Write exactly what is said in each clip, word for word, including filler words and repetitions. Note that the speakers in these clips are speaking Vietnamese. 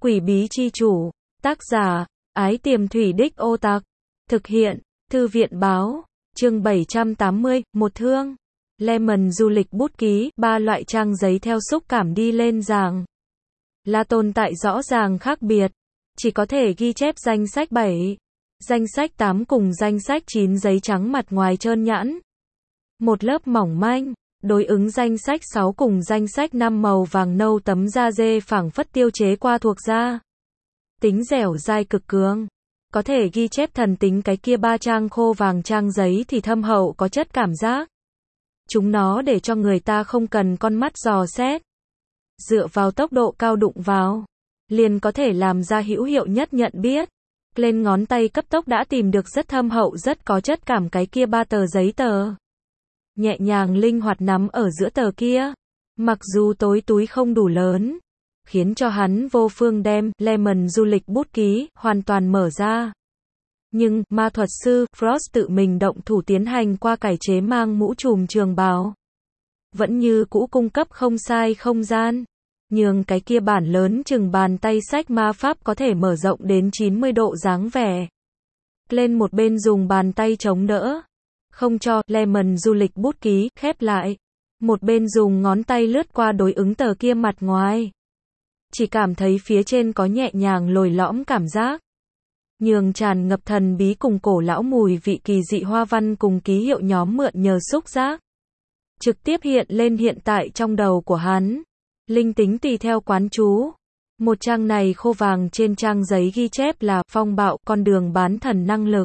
Quỷ bí chi chủ. Tác giả, Ái Tiềm Thủy Đích Ô Tặc. Thực hiện, Thư viện báo. Chương bảy trăm tám mươi, một thương. Lemon du lịch bút ký, ba loại trang giấy theo xúc cảm đi lên giảng. Là tồn tại rõ ràng khác biệt. Chỉ có thể ghi chép danh sách bảy, danh sách tám cùng danh sách chín giấy trắng mặt ngoài trơn nhẵn. Một lớp mỏng manh, đối ứng danh sách sáu cùng danh sách năm màu vàng nâu tấm da dê phảng phất tiêu chế qua thuộc da. Tính dẻo dai cực cường. Có thể ghi chép thần tính cái kia ba trang khô vàng trang giấy thì thâm hậu có chất cảm giác. Chúng nó để cho người ta không cần con mắt dò xét. Dựa vào tốc độ cao đụng vào, liền có thể làm ra hữu hiệu nhất nhận biết. Lên ngón tay cấp tốc đã tìm được rất thâm hậu rất có chất cảm cái kia ba tờ giấy tờ. Nhẹ nhàng linh hoạt nắm ở giữa tờ kia. Mặc dù tối túi không đủ lớn, khiến cho hắn vô phương đem Lemon du lịch bút ký hoàn toàn mở ra. Nhưng, ma thuật sư Frost tự mình động thủ tiến hành qua cải chế mang mũ trùm trường bào. Vẫn như cũ cung cấp không sai không gian. Nhưng cái kia bản lớn chừng bàn tay sách ma pháp có thể mở rộng đến chín mươi độ dáng vẻ. Lên một bên dùng bàn tay chống đỡ. Không cho Lemon du lịch bút ký khép lại. Một bên dùng ngón tay lướt qua đối ứng tờ kia mặt ngoài. Chỉ cảm thấy phía trên có nhẹ nhàng lồi lõm cảm giác. Nhường tràn ngập thần bí cùng cổ lão mùi vị kỳ dị hoa văn cùng ký hiệu nhóm mượn nhờ xúc giác. Trực tiếp hiện lên hiện tại trong đầu của hắn. Linh tính tùy theo quán chú. Một trang này khô vàng trên trang giấy ghi chép là phong bạo con đường bán thần năng lực.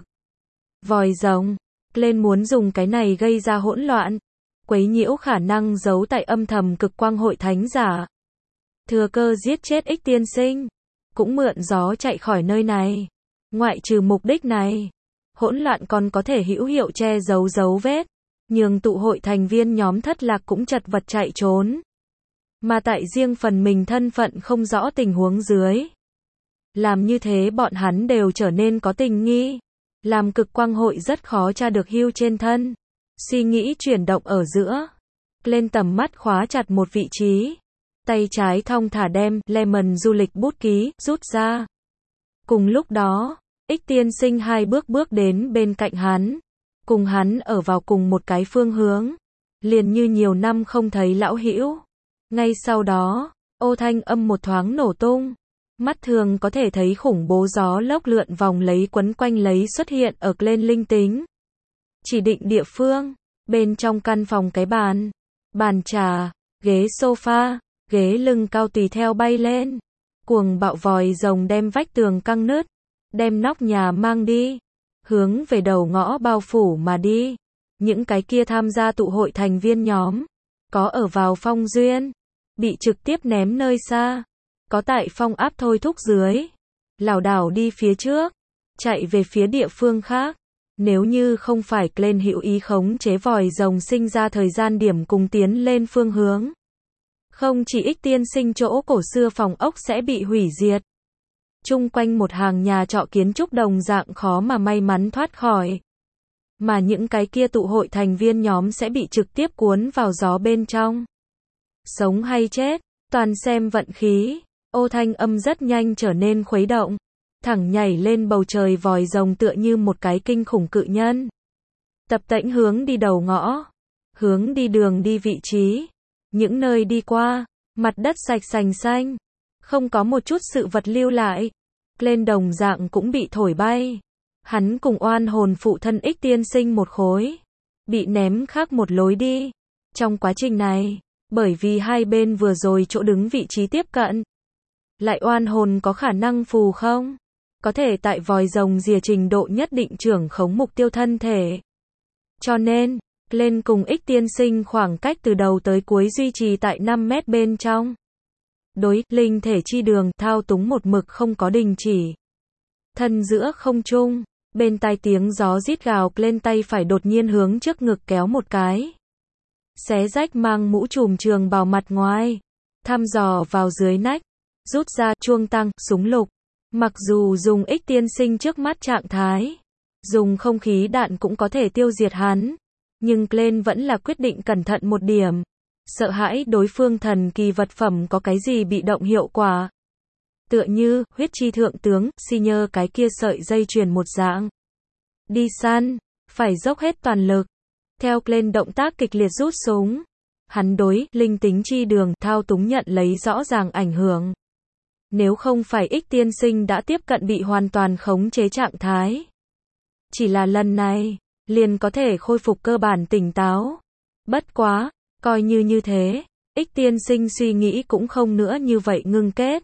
Vòi rồng. Lên muốn dùng cái này gây ra hỗn loạn. Quấy nhiễu khả năng giấu tại âm thầm cực quang hội thánh giả. Thừa cơ giết chết ích tiên sinh. Cũng mượn gió chạy khỏi nơi này. Ngoại trừ mục đích này, hỗn loạn còn có thể hữu hiệu che giấu dấu vết. Nhường tụ hội thành viên nhóm thất lạc cũng chật vật chạy trốn. Mà tại riêng phần mình thân phận không rõ tình huống dưới. Làm như thế bọn hắn đều trở nên có tình nghi. Làm cực quang hội rất khó tra được hưu trên thân. Suy nghĩ chuyển động ở giữa. Lên tầm mắt khóa chặt một vị trí. Tay trái thong thả đem Lemon du lịch bút ký rút ra. Cùng lúc đó, ích tiên sinh hai bước bước đến bên cạnh hắn. Cùng hắn ở vào cùng một cái phương hướng. Liền như nhiều năm không thấy lão hữu. Ngay sau đó, ô thanh âm một thoáng nổ tung. Mắt thường có thể thấy khủng bố gió lốc lượn vòng lấy quấn quanh lấy xuất hiện ở lên linh tính. Chỉ định địa phương, bên trong căn phòng cái bàn, bàn trà, ghế sofa, ghế lưng cao tùy theo bay lên. Cuồng bạo vòi rồng đem vách tường căng nứt, đem nóc nhà mang đi, hướng về đầu ngõ bao phủ mà đi. Những cái kia tham gia tụ hội thành viên nhóm, có ở vào phong duyên, bị trực tiếp ném nơi xa, có tại phong áp thôi thúc dưới, lảo đảo đi phía trước, chạy về phía địa phương khác. Nếu như không phải lên hữu ý khống chế vòi rồng sinh ra thời gian điểm cùng tiến lên phương hướng. Không chỉ ích tiên sinh chỗ cổ xưa phòng ốc sẽ bị hủy diệt. Chung quanh một hàng nhà trọ kiến trúc đồng dạng khó mà may mắn thoát khỏi. Mà những cái kia tụ hội thành viên nhóm sẽ bị trực tiếp cuốn vào gió bên trong. Sống hay chết, toàn xem vận khí. Ô thanh âm rất nhanh trở nên khuấy động. Thẳng nhảy lên bầu trời vòi rồng tựa như một cái kinh khủng cự nhân. Tập tễnh hướng đi đầu ngõ. Hướng đi đường đi vị trí. Những nơi đi qua, mặt đất sạch sành xanh. Không có một chút sự vật lưu lại. Lên đồng dạng cũng bị thổi bay. Hắn cùng oan hồn phụ thân ích tiên sinh một khối. Bị ném khác một lối đi. Trong quá trình này, bởi vì hai bên vừa rồi chỗ đứng vị trí tiếp cận. Lại oan hồn có khả năng phù không? Có thể tại vòi rồng rìa trình độ nhất định trưởng khống mục tiêu thân thể. Cho nên, lên cùng ích tiên sinh khoảng cách từ đầu tới cuối duy trì tại năm mét bên trong. Đối, linh thể chi đường thao túng một mực không có đình chỉ. Thân giữa không trung, bên tai tiếng gió rít gào lên tay phải đột nhiên hướng trước ngực kéo một cái. Xé rách mang mũ trùm trường bào mặt ngoài. Thăm dò vào dưới nách. Rút ra chuông tăng, súng lục. Mặc dù dùng ích tiên sinh trước mắt trạng thái. Dùng không khí đạn cũng có thể tiêu diệt hắn. Nhưng Glenn vẫn là quyết định cẩn thận một điểm. Sợ hãi đối phương thần kỳ vật phẩm có cái gì bị động hiệu quả. Tựa như, huyết chi thượng tướng, senior cái kia sợi dây chuyền một dạng. Đi săn, phải dốc hết toàn lực. Theo Glenn động tác kịch liệt rút súng. Hắn đối, linh tính chi đường, thao túng nhận lấy rõ ràng ảnh hưởng. Nếu không phải ích tiên sinh đã tiếp cận bị hoàn toàn khống chế trạng thái. Chỉ là lần này, liền có thể khôi phục cơ bản tỉnh táo. Bất quá, coi như như thế, ích tiên sinh suy nghĩ cũng không nữa như vậy ngưng kết.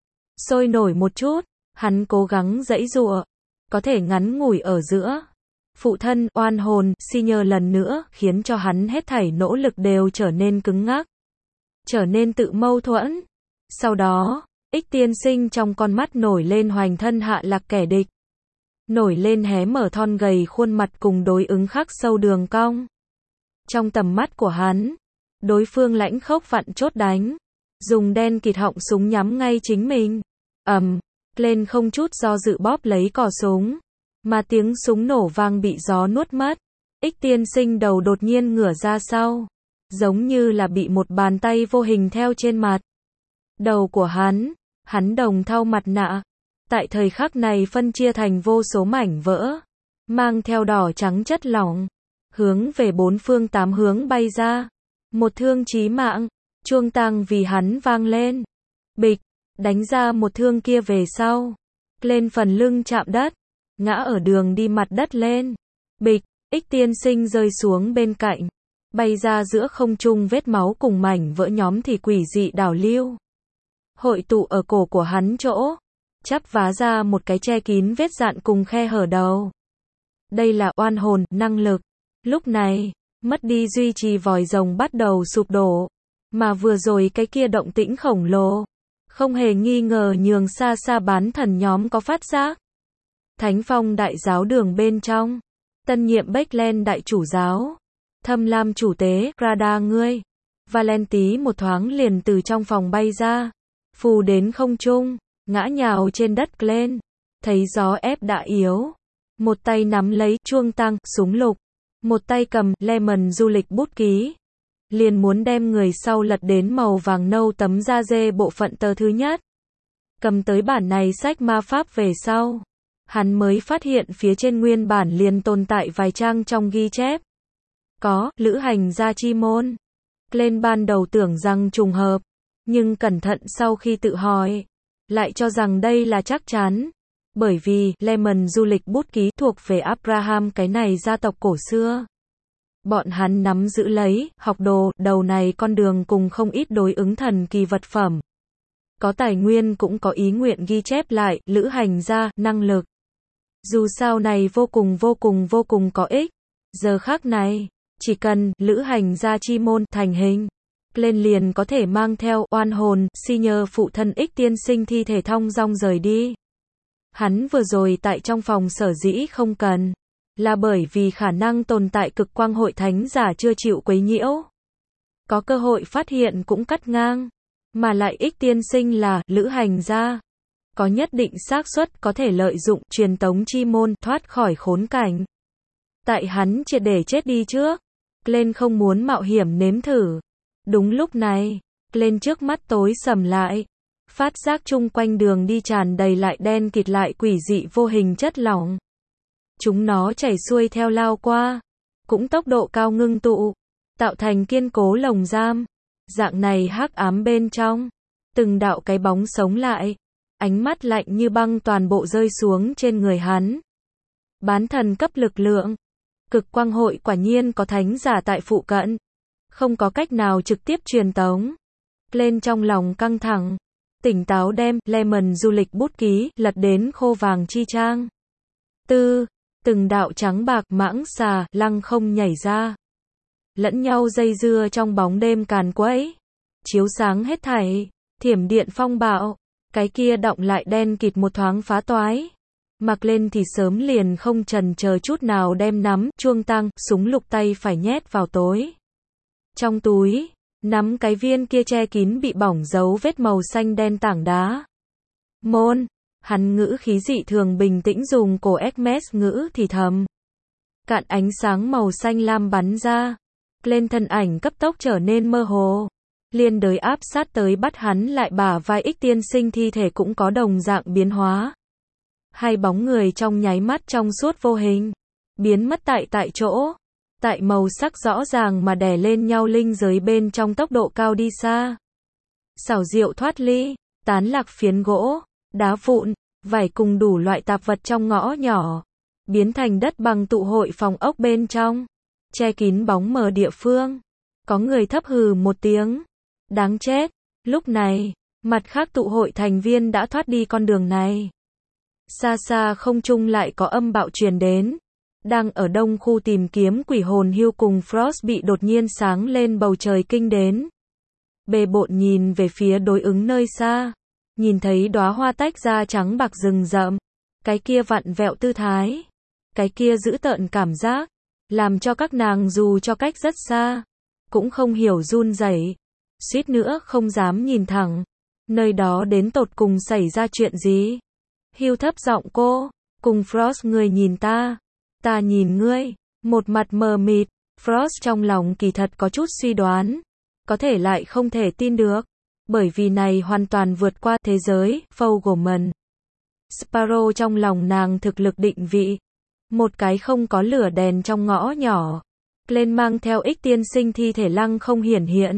Sôi nổi một chút, hắn cố gắng giãy giụa, có thể ngắn ngủi ở giữa. Phụ thân, oan hồn, senior lần nữa, khiến cho hắn hết thảy nỗ lực đều trở nên cứng ngắc. Trở nên tự mâu thuẫn. Sau đó, ích tiên sinh trong con mắt nổi lên hoành thân hạ lạc kẻ địch. Nổi lên hé mở thon gầy khuôn mặt cùng đối ứng khắc sâu đường cong. Trong tầm mắt của hắn, đối phương lãnh khốc vặn chốt đánh. Dùng đen kịt họng súng nhắm ngay chính mình. Ầm, lên không chút do dự bóp lấy cò súng. Mà tiếng súng nổ vang bị gió nuốt mất. Ích tiên sinh đầu đột nhiên ngửa ra sau. Giống như là bị một bàn tay vô hình theo trên mặt. Đầu của hắn, hắn đồng thau mặt nạ. Tại thời khắc này phân chia thành vô số mảnh vỡ. Mang theo đỏ trắng chất lỏng. Hướng về bốn phương tám hướng bay ra. Một thương chí mạng. Chuông tang vì hắn vang lên. Bịch, đánh ra một thương kia về sau. Lên phần lưng chạm đất. Ngã ở đường đi mặt đất lên. Bịch, ích tiên sinh rơi xuống bên cạnh. Bay ra giữa không trung vết máu cùng mảnh vỡ nhóm thì quỷ dị đảo lưu. Hội tụ ở cổ của hắn chỗ. Chắp vá ra một cái che kín vết dạn cùng khe hở đầu. Đây là oan hồn, năng lực. Lúc này, mất đi duy trì vòi rồng bắt đầu sụp đổ. Mà vừa rồi cái kia động tĩnh khổng lồ. Không hề nghi ngờ nhường xa xa bán thần nhóm có phát giác. Thánh Phong đại giáo đường bên trong. Tân nhiệm Becklen đại chủ giáo. Thâm Lam chủ tế, Rada ngươi. Valenti một thoáng liền từ trong phòng bay ra. Phù đến không trung. Ngã nhào trên đất Glenn. Thấy gió ép đã yếu. Một tay nắm lấy chuông tăng, súng lục. Một tay cầm lemon du lịch bút ký. Liền muốn đem người sau lật đến màu vàng nâu tấm da dê bộ phận tờ thứ nhất. Cầm tới bản này sách ma pháp về sau. Hắn mới phát hiện phía trên nguyên bản liền tồn tại vài trang trong ghi chép. Có, lữ hành gia chi môn. Glenn ban đầu tưởng rằng trùng hợp. Nhưng cẩn thận sau khi tự hỏi. Lại cho rằng đây là chắc chắn. Bởi vì, lemon du lịch bút ký thuộc về Abraham cái này gia tộc cổ xưa. Bọn hắn nắm giữ lấy, học đồ, đầu này con đường cùng không ít đối ứng thần kỳ vật phẩm. Có tài nguyên cũng có ý nguyện ghi chép lại, lữ hành gia, năng lực. Dù sao này vô cùng vô cùng vô cùng có ích. Giờ khác này, chỉ cần, lữ hành gia chi môn, thành hình. Lên liền có thể mang theo, oan hồn, senior phụ thân ích tiên sinh thi thể thong dong rời đi. Hắn vừa rồi tại trong phòng sở dĩ không cần. Là bởi vì khả năng tồn tại cực quang hội thánh giả chưa chịu quấy nhiễu. Có cơ hội phát hiện cũng cắt ngang. Mà lại ích tiên sinh là, lữ hành gia. Có nhất định xác suất có thể lợi dụng, truyền tống chi môn, thoát khỏi khốn cảnh. Tại hắn triệt để chết đi trước. Glenn không muốn mạo hiểm nếm thử. Đúng lúc này, Glenn trước mắt tối sầm lại. Phát giác chung quanh đường đi tràn đầy lại đen kịt lại quỷ dị vô hình chất lỏng. Chúng nó chảy xuôi theo lao qua. Cũng tốc độ cao ngưng tụ. Tạo thành kiên cố lồng giam. Dạng này hắc ám bên trong. Từng đạo cái bóng sống lại. Ánh mắt lạnh như băng toàn bộ rơi xuống trên người hắn. Bán thần cấp lực lượng. Cực quang hội quả nhiên có thánh giả tại phụ cận. Không có cách nào trực tiếp truyền tống. Lên trong lòng căng thẳng. Tỉnh táo đem, lemon du lịch bút ký, lật đến khô vàng chi trang. Tư, từng đạo trắng bạc, mãng xà, lăng không nhảy ra. Lẫn nhau dây dưa trong bóng đêm càn quấy. Chiếu sáng hết thảy, thiểm điện phong bạo. Cái kia động lại đen kịt một thoáng phá toái. Mặc lên thì sớm liền không chần chờ chút nào đem nắm, chuông tăng, súng lục tay phải nhét vào tối. Trong túi, nắm cái viên kia che kín bị bỏng dấu vết màu xanh đen tảng đá. Môn, hắn ngữ khí dị thường bình tĩnh dùng cổ Hermes ngữ thì thầm. Cạn ánh sáng màu xanh lam bắn ra. Lên thân ảnh cấp tốc trở nên mơ hồ. liên đới áp sát tới bắt hắn lại bả vai. Ích tiên sinh thi thể cũng có đồng dạng biến hóa. Hai bóng người trong nháy mắt trong suốt vô hình, biến mất tại tại chỗ. Tại màu sắc rõ ràng mà đè lên nhau linh giới bên trong tốc độ cao đi xa. Xảo diệu thoát ly, tán lạc phiến gỗ, đá vụn, vải cùng đủ loại tạp vật trong ngõ nhỏ, biến thành đất bằng tụ hội phòng ốc bên trong, che kín bóng mờ địa phương. Có người thấp hừ một tiếng, đáng chết. Lúc này, mặt khác tụ hội thành viên đã thoát đi con đường này. Xa xa không trung lại có âm bạo truyền đến. Đang ở đông khu tìm kiếm quỷ hồn Hugh cùng Frost bị đột nhiên sáng lên bầu trời kinh đến. Bề bộn nhìn về phía đối ứng nơi xa, nhìn thấy đóa hoa tách ra trắng bạc rừng rậm, cái kia vặn vẹo tư thái, cái kia dữ tợn cảm giác, làm cho các nàng dù cho cách rất xa, cũng không hiểu run rẩy, suýt nữa không dám nhìn thẳng. Nơi đó đến tột cùng xảy ra chuyện gì? Hugh thấp giọng cô, cùng Frost người nhìn ta, ta nhìn ngươi, một mặt mờ mịt. Frost trong lòng kỳ thật có chút suy đoán, có thể lại không thể tin được, bởi vì này hoàn toàn vượt qua thế giới Fogelman. Sparrow trong lòng nàng thực lực định vị, một cái không có lửa đèn trong ngõ nhỏ, lên mang theo ích tiên sinh thi thể lăng không hiển hiện,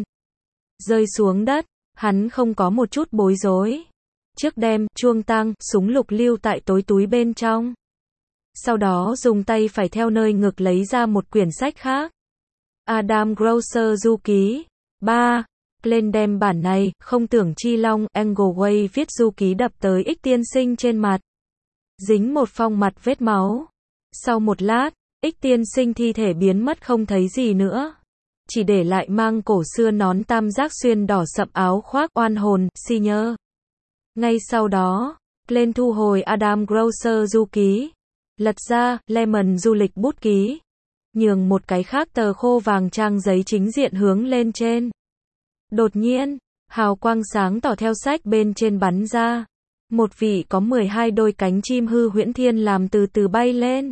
rơi xuống đất, hắn không có một chút bối rối, trước đem chuông tăng súng lục lưu tại tối túi bên trong, sau đó dùng tay phải theo nơi ngực lấy ra một quyển sách khác. Adam Grosser du ký. ba. Lên đem bản này, không tưởng chi long, Engleway viết du ký đập tới ích tiên sinh trên mặt. Dính một phong mặt vết máu. Sau một lát, ích tiên sinh thi thể biến mất không thấy gì nữa. Chỉ để lại mang cổ xưa nón tam giác xuyên đỏ sậm áo khoác oan hồn, si nhơ. Ngay sau đó, lên thu hồi Adam Grosser du ký. Lật ra, Lemon du lịch bút ký. Nhường một cái khác tờ khô vàng trang giấy chính diện hướng lên trên. Đột nhiên, hào quang sáng tỏ theo sách bên trên bắn ra. Một vị có mười hai đôi cánh chim hư huyễn thiên làm từ từ bay lên.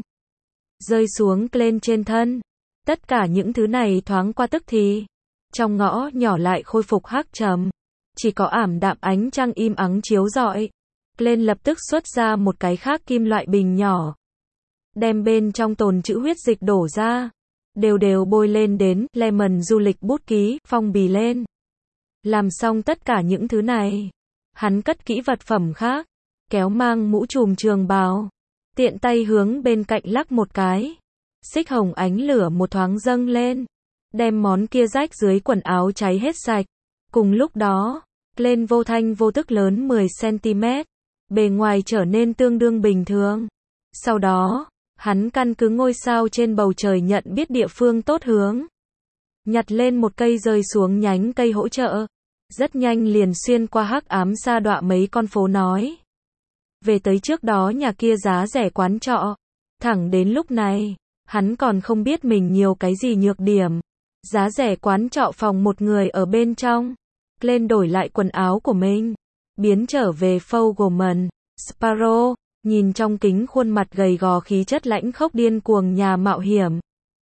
Rơi xuống lên trên thân. Tất cả những thứ này thoáng qua tức thì. Trong ngõ nhỏ lại khôi phục hắc trầm. Chỉ có ảm đạm ánh trăng im ắng chiếu rọi. Lên lập tức xuất ra một cái khác kim loại bình nhỏ. Đem bên trong tồn chữ huyết dịch đổ ra. Đều đều bôi lên đến Lemon du lịch bút ký, phong bì lên. Làm xong tất cả những thứ này. Hắn cất kỹ vật phẩm khác. Kéo mang mũ trùm trường bào. Tiện tay hướng bên cạnh lắc một cái. Xích hồng ánh lửa một thoáng dâng lên. Đem món kia rách dưới quần áo cháy hết sạch. Cùng lúc đó, lên vô thanh vô tức lớn mười xăng-ti-mét. Bề ngoài trở nên tương đương bình thường. Sau đó, hắn căn cứ ngôi sao trên bầu trời nhận biết địa phương tốt hướng. Nhặt lên một cây rơi xuống nhánh cây hỗ trợ. Rất nhanh liền xuyên qua hắc ám sa đọa mấy con phố nói. Về tới trước đó nhà kia giá rẻ quán trọ. Thẳng đến lúc này, hắn còn không biết mình nhiều cái gì nhược điểm. Giá rẻ quán trọ phòng một người ở bên trong. Lên đổi lại quần áo của mình. Biến trở về Fogelman. Sparrow, nhìn trong kính khuôn mặt gầy gò khí chất lãnh khốc điên cuồng nhà mạo hiểm.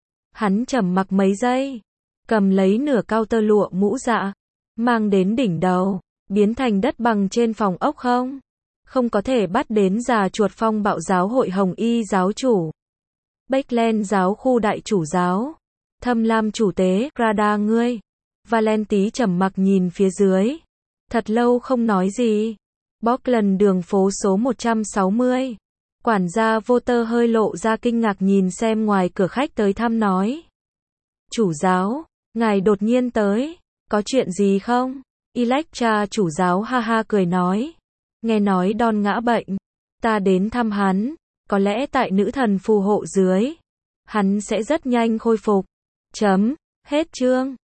Hắn trầm mặc mấy giây. Cầm lấy nửa cao tơ lụa mũ dạ. Mang đến đỉnh đầu. Biến thành đất bằng trên phòng ốc không. Không có thể bắt đến già chuột phong bạo giáo hội hồng y giáo chủ. Bakeland giáo khu đại chủ giáo. Thâm lam chủ tế, Rada ngươi. Valenti trầm mặc nhìn phía dưới. Thật lâu không nói gì. Bockland đường phố số một trăm sáu mươi. Quản gia vô tơ hơi lộ ra kinh ngạc nhìn xem ngoài cửa khách tới thăm nói. Chủ giáo, ngài đột nhiên tới. Có chuyện gì không? Electra chủ giáo ha ha cười nói. Nghe nói Don ngã bệnh. Ta đến thăm hắn. Có lẽ tại nữ thần phù hộ dưới. Hắn sẽ rất nhanh khôi phục. Chấm. Hết chương.